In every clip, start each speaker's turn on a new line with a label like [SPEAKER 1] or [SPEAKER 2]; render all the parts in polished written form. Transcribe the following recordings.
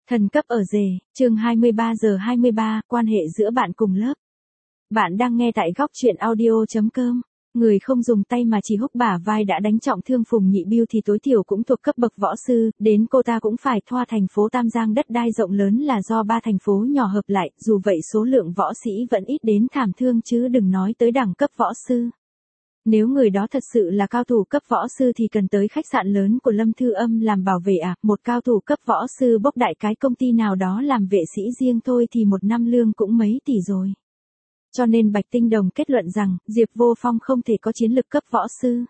[SPEAKER 1] Thần cấp ở rể, chương 23 giờ 23, quan hệ giữa bạn cùng lớp. Bạn đang nghe tại góc truyện audio.com. Người không dùng tay mà chỉ húc bả vai đã đánh trọng thương Phùng Nhị Bưu thì tối thiểu cũng thuộc cấp bậc võ sư, đến cô ta cũng phải thoa thành phố Tam Giang đất đai rộng lớn là do 3 thành phố nhỏ hợp lại, dù vậy số lượng võ sĩ vẫn ít đến thảm thương chứ đừng nói tới đẳng cấp võ sư. Nếu người đó thật sự là cao thủ cấp võ sư thì cần tới khách sạn lớn của Lâm Thư Âm làm bảo vệ à, một cao thủ cấp võ sư bốc đại cái công ty nào đó làm vệ sĩ riêng thôi thì một năm lương cũng mấy tỷ rồi. Cho nên Bạch Tinh Đồng kết luận rằng, Diệp Vô Phong không thể có chiến lực cấp võ sư.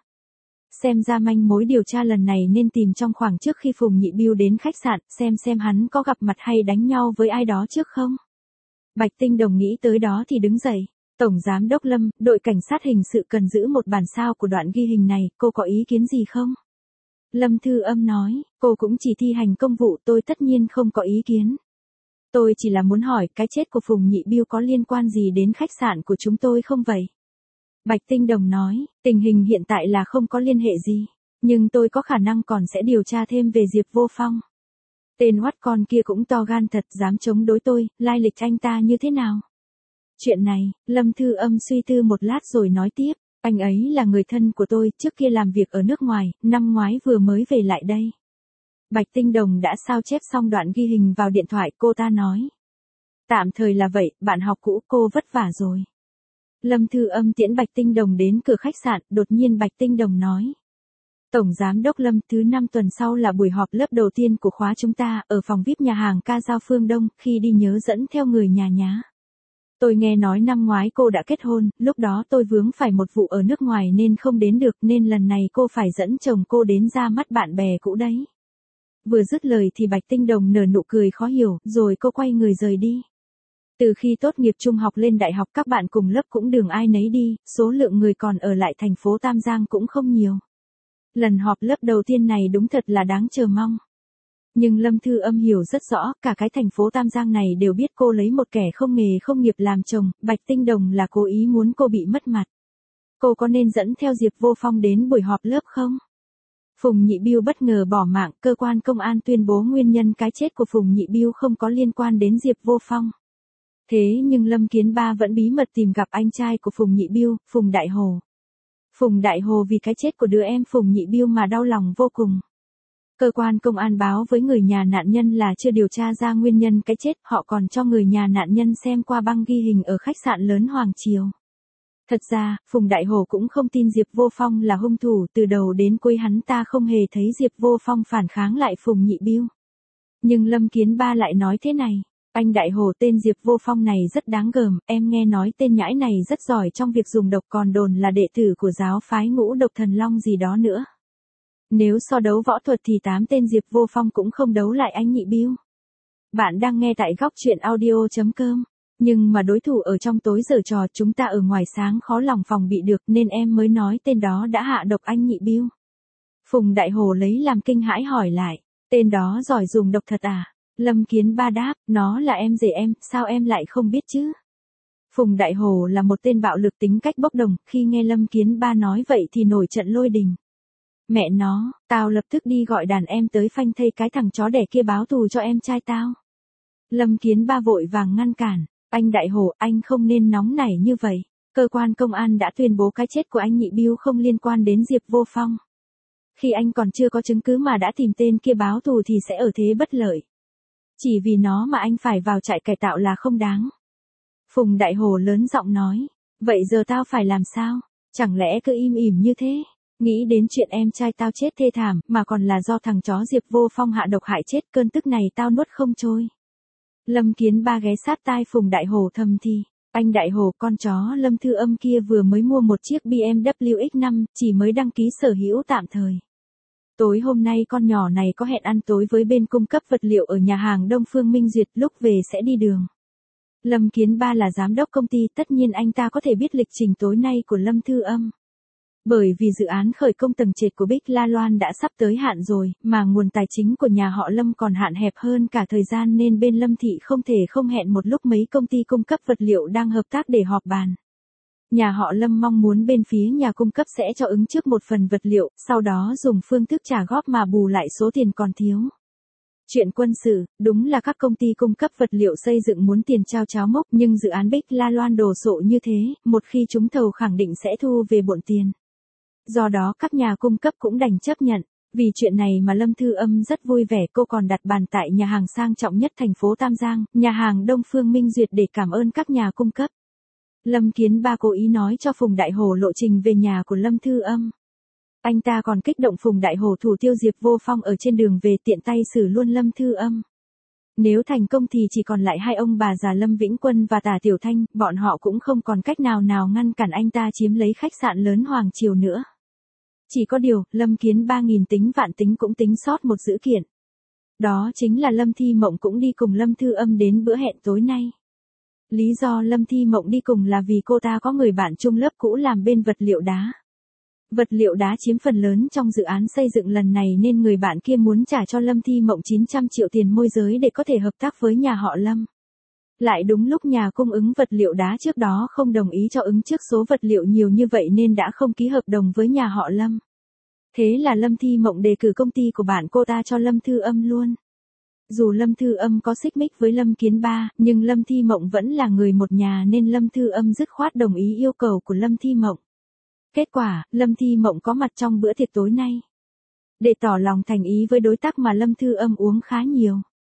[SPEAKER 1] Xem ra manh mối điều tra lần này nên tìm trong khoảng trước khi Phùng Nhị Bưu đến khách sạn, xem hắn có gặp mặt hay đánh nhau với ai đó trước không. Bạch Tinh Đồng nghĩ tới đó thì đứng dậy. Tổng Giám đốc Lâm, đội cảnh sát hình sự cần giữ một bản sao của đoạn ghi hình này, cô có ý kiến gì không? Lâm Thư Âm nói, cô cũng chỉ thi hành công vụ, tôi tất nhiên không có ý kiến. Tôi chỉ là muốn hỏi, cái chết của Phùng Nhị Bưu có liên quan gì đến khách sạn của chúng tôi không vậy? Bạch Tinh Đồng nói, tình hình hiện tại là không có liên hệ gì, nhưng tôi có khả năng còn sẽ điều tra thêm về Diệp Vô Phong. Tên hoắt con kia cũng to gan thật, dám chống đối tôi, lai lịch anh ta như thế nào? Chuyện này, Lâm Thư Âm suy tư một lát rồi nói tiếp, anh ấy là người thân của tôi, trước kia làm việc ở nước ngoài, năm ngoái vừa mới về lại đây. Bạch Tinh Đồng đã sao chép xong đoạn ghi hình vào điện thoại, cô ta nói. Tạm thời là vậy, bạn học cũ, cô vất vả rồi. Lâm Thư Âm tiễn Bạch Tinh Đồng đến cửa khách sạn, đột nhiên Bạch Tinh Đồng nói. Tổng Giám đốc Lâm, thứ 5 tuần sau là buổi họp lớp đầu tiên của khóa chúng ta, ở phòng VIP nhà hàng Ca Dao Phương Đông, khi đi nhớ dẫn theo người nhà nhá. Tôi nghe nói năm ngoái cô đã kết hôn, lúc đó tôi vướng phải một vụ ở nước ngoài nên không đến được nên lần này cô phải dẫn chồng cô đến ra mắt bạn bè cũ đấy. Vừa dứt lời thì Bạch Tinh Đồng nở nụ cười khó hiểu, rồi cô quay người rời đi. Từ khi tốt nghiệp trung học lên đại học các bạn cùng lớp cũng đường ai nấy đi, số lượng người còn ở lại thành phố Tam Giang cũng không nhiều. Lần họp lớp đầu tiên này đúng thật là đáng chờ mong. Nhưng Lâm Thư Âm hiểu rất rõ, cả cái thành phố Tam Giang này đều biết cô lấy một kẻ không nghề không nghiệp làm chồng, Bạch Tinh Đồng là cố ý muốn cô bị mất mặt. Cô có nên dẫn theo Diệp Vô Phong đến buổi họp lớp không? Phùng Nhị Bưu bất ngờ bỏ mạng, cơ quan công an tuyên bố nguyên nhân cái chết của Phùng Nhị Bưu không có liên quan đến Diệp Vô Phong. Thế nhưng Lâm Kiến Ba vẫn bí mật tìm gặp anh trai của Phùng Nhị Bưu, Phùng Đại Hồ. Phùng Đại Hồ vì cái chết của đứa em Phùng Nhị Bưu mà đau lòng vô cùng. Cơ quan công an báo với người nhà nạn nhân là chưa điều tra ra nguyên nhân cái chết, họ còn cho người nhà nạn nhân xem qua băng ghi hình ở khách sạn lớn Hoàng Triều. Thật ra, Phùng Đại Hồ cũng không tin Diệp Vô Phong là hung thủ, từ đầu đến cuối hắn ta không hề thấy Diệp Vô Phong phản kháng lại Phùng Nhị Bưu. Nhưng Lâm Kiến Ba lại nói thế này, anh Đại Hồ tên Diệp Vô Phong này rất đáng gờm, em nghe nói tên nhãi này rất giỏi trong việc dùng độc còn đồn là đệ tử của giáo phái Ngũ Độc Thần Long gì đó nữa. Nếu so đấu võ thuật thì 8 tên Diệp Vô Phong cũng không đấu lại anh Nhị Bưu. Bạn đang nghe tại góc truyện audio.com. Nhưng mà đối thủ ở trong tối giở trò, chúng ta ở ngoài sáng khó lòng phòng bị được nên em mới nói tên đó đã hạ độc anh Nhị Bưu. Phùng Đại Hồ lấy làm kinh hãi hỏi lại, tên đó giỏi dùng độc thật à? Lâm Kiến Ba đáp, nó là em rể em, sao em lại không biết chứ? Phùng Đại Hồ là một tên bạo lực tính cách bốc đồng, khi nghe Lâm Kiến Ba nói vậy thì nổi trận lôi đình. Mẹ nó, tao lập tức đi gọi đàn em tới phanh thây cái thằng chó đẻ kia báo thù cho em trai tao. Lâm Kiến Ba vội vàng ngăn cản, anh Đại Hồ, anh không nên nóng nảy như vậy. Cơ quan công an đã tuyên bố cái chết của anh Nhị Bưu không liên quan đến Diệp Vô Phong. Khi anh còn chưa có chứng cứ mà đã tìm tên kia báo thù thì sẽ ở thế bất lợi. Chỉ vì nó mà anh phải vào trại cải tạo là không đáng. Phùng Đại Hồ lớn giọng nói, vậy giờ tao phải làm sao? Chẳng lẽ cứ im ỉm như thế? Nghĩ đến chuyện em trai tao chết thê thảm, mà còn là do thằng chó Diệp Vô Phong hạ độc hại chết, cơn tức này tao nuốt không trôi. Lâm Kiến Ba ghé sát tai Phùng Đại Hồ thầm thì, anh Đại Hồ, con chó Lâm Thư Âm kia vừa mới mua một chiếc BMW X5, chỉ mới đăng ký sở hữu tạm thời. Tối hôm nay con nhỏ này có hẹn ăn tối với bên cung cấp vật liệu ở nhà hàng Đông Phương Minh Duyệt, lúc về sẽ đi đường. Lâm Kiến Ba là giám đốc công ty, tất nhiên anh ta có thể biết lịch trình tối nay của Lâm Thư Âm. Bởi vì dự án khởi công tầng trệt của Bích La Loan đã sắp tới hạn rồi, mà nguồn tài chính của nhà họ Lâm còn hạn hẹp hơn cả thời gian nên bên Lâm Thị không thể không hẹn một lúc mấy công ty cung cấp vật liệu đang hợp tác để họp bàn. Nhà họ Lâm mong muốn bên phía nhà cung cấp sẽ cho ứng trước một phần vật liệu, sau đó dùng phương thức trả góp mà bù lại số tiền còn thiếu. Chuyện quân sự, đúng là các công ty cung cấp vật liệu xây dựng muốn tiền trao cháo mốc, nhưng dự án Bích La Loan đồ sộ như thế, một khi trúng thầu khẳng định sẽ thu về bộn tiền. Do đó các nhà cung cấp cũng đành chấp nhận. Vì chuyện này mà Lâm Thư Âm rất vui vẻ, cô còn đặt bàn tại nhà hàng sang trọng nhất thành phố Tam Giang, nhà hàng Đông Phương Minh Duyệt để cảm ơn các nhà cung cấp. Lâm Kiến Ba cố ý nói cho Phùng Đại Hổ lộ trình về nhà của Lâm Thư Âm. Anh ta còn kích động Phùng Đại Hổ thủ tiêu Diệp Vô Phong ở trên đường về, tiện tay xử luôn Lâm Thư Âm. Nếu thành công thì chỉ còn lại hai ông bà già Lâm Vĩnh Quân và Tả Tiểu Thanh, bọn họ cũng không còn cách nào ngăn cản anh ta chiếm lấy khách sạn lớn Hoàng Triều nữa. Chỉ có điều, Lâm Kiến Ba nghìn tính vạn tính cũng tính sót một dữ kiện. Đó chính là Lâm Thi Mộng cũng đi cùng Lâm Thư Âm đến bữa hẹn tối nay. Lý do Lâm Thi Mộng đi cùng là vì cô ta có người bạn chung lớp cũ làm bên vật liệu đá. Vật liệu đá chiếm phần lớn trong dự án xây dựng lần này nên người bạn kia muốn trả cho Lâm Thi Mộng 900 triệu tiền môi giới để có thể hợp tác với nhà họ Lâm. Lại đúng lúc nhà cung ứng vật liệu đá trước đó không đồng ý cho ứng trước số vật liệu nhiều như vậy nên đã không ký hợp đồng với nhà họ Lâm. Thế là Lâm Thi Mộng đề cử công ty của bạn cô ta cho Lâm Thư Âm luôn. Dù Lâm Thư Âm có xích mích với Lâm Kiến Ba, nhưng Lâm Thi Mộng vẫn là người một nhà nên Lâm Thư Âm dứt khoát đồng ý yêu cầu của Lâm Thi Mộng. Kết quả, Lâm Thi Mộng có mặt trong bữa tiệc tối nay. Để tỏ lòng thành ý với đối tác mà Lâm Thư Âm uống khá nhiều.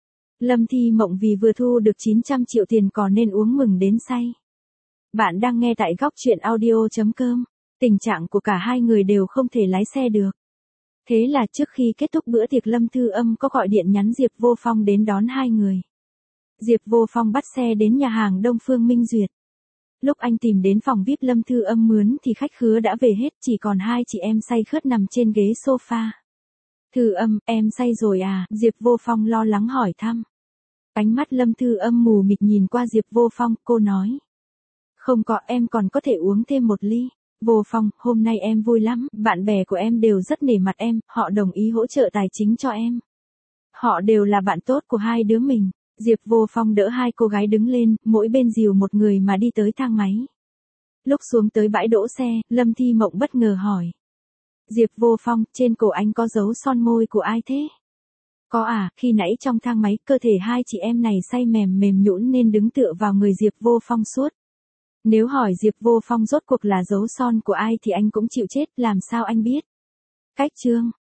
[SPEAKER 1] Lâm Thi Mộng vì vừa thu được 900 triệu tiền còn nên uống mừng đến say. Bạn đang nghe tại góc truyện audio.com. Tình trạng của cả hai người đều không thể lái xe được. Thế là trước khi kết thúc bữa tiệc Lâm Thư Âm có gọi điện nhắn Diệp Vô Phong đến đón hai người. Diệp Vô Phong bắt xe đến nhà hàng Đông Phương Minh Duyệt. Lúc anh tìm đến phòng VIP Lâm Thư Âm mướn thì khách khứa đã về hết, chỉ còn hai chị em say khướt nằm trên ghế sofa. Thư Âm, em say rồi à? Diệp Vô Phong lo lắng hỏi thăm. Ánh mắt Lâm Thư Âm mù mịt nhìn qua Diệp Vô Phong, cô nói. Không có, em còn có thể uống thêm một ly. Vô Phong, hôm nay em vui lắm, bạn bè của em đều rất nể mặt em, họ đồng ý hỗ trợ tài chính cho em. Họ đều là bạn tốt của hai đứa mình. Diệp Vô Phong đỡ hai cô gái đứng lên, mỗi bên dìu một người mà đi tới thang máy. Lúc xuống tới bãi đỗ xe, Lâm Thi Mộng bất ngờ hỏi. Diệp Vô Phong, trên cổ anh có dấu son môi của ai thế? Có à, khi nãy trong thang máy, cơ thể hai chị em này say mềm nhũn nên đứng tựa vào người Diệp Vô Phong suốt. Nếu hỏi Diệp Vô Phong rốt cuộc là dấu son của ai thì anh cũng chịu chết, làm sao anh biết? Cách chương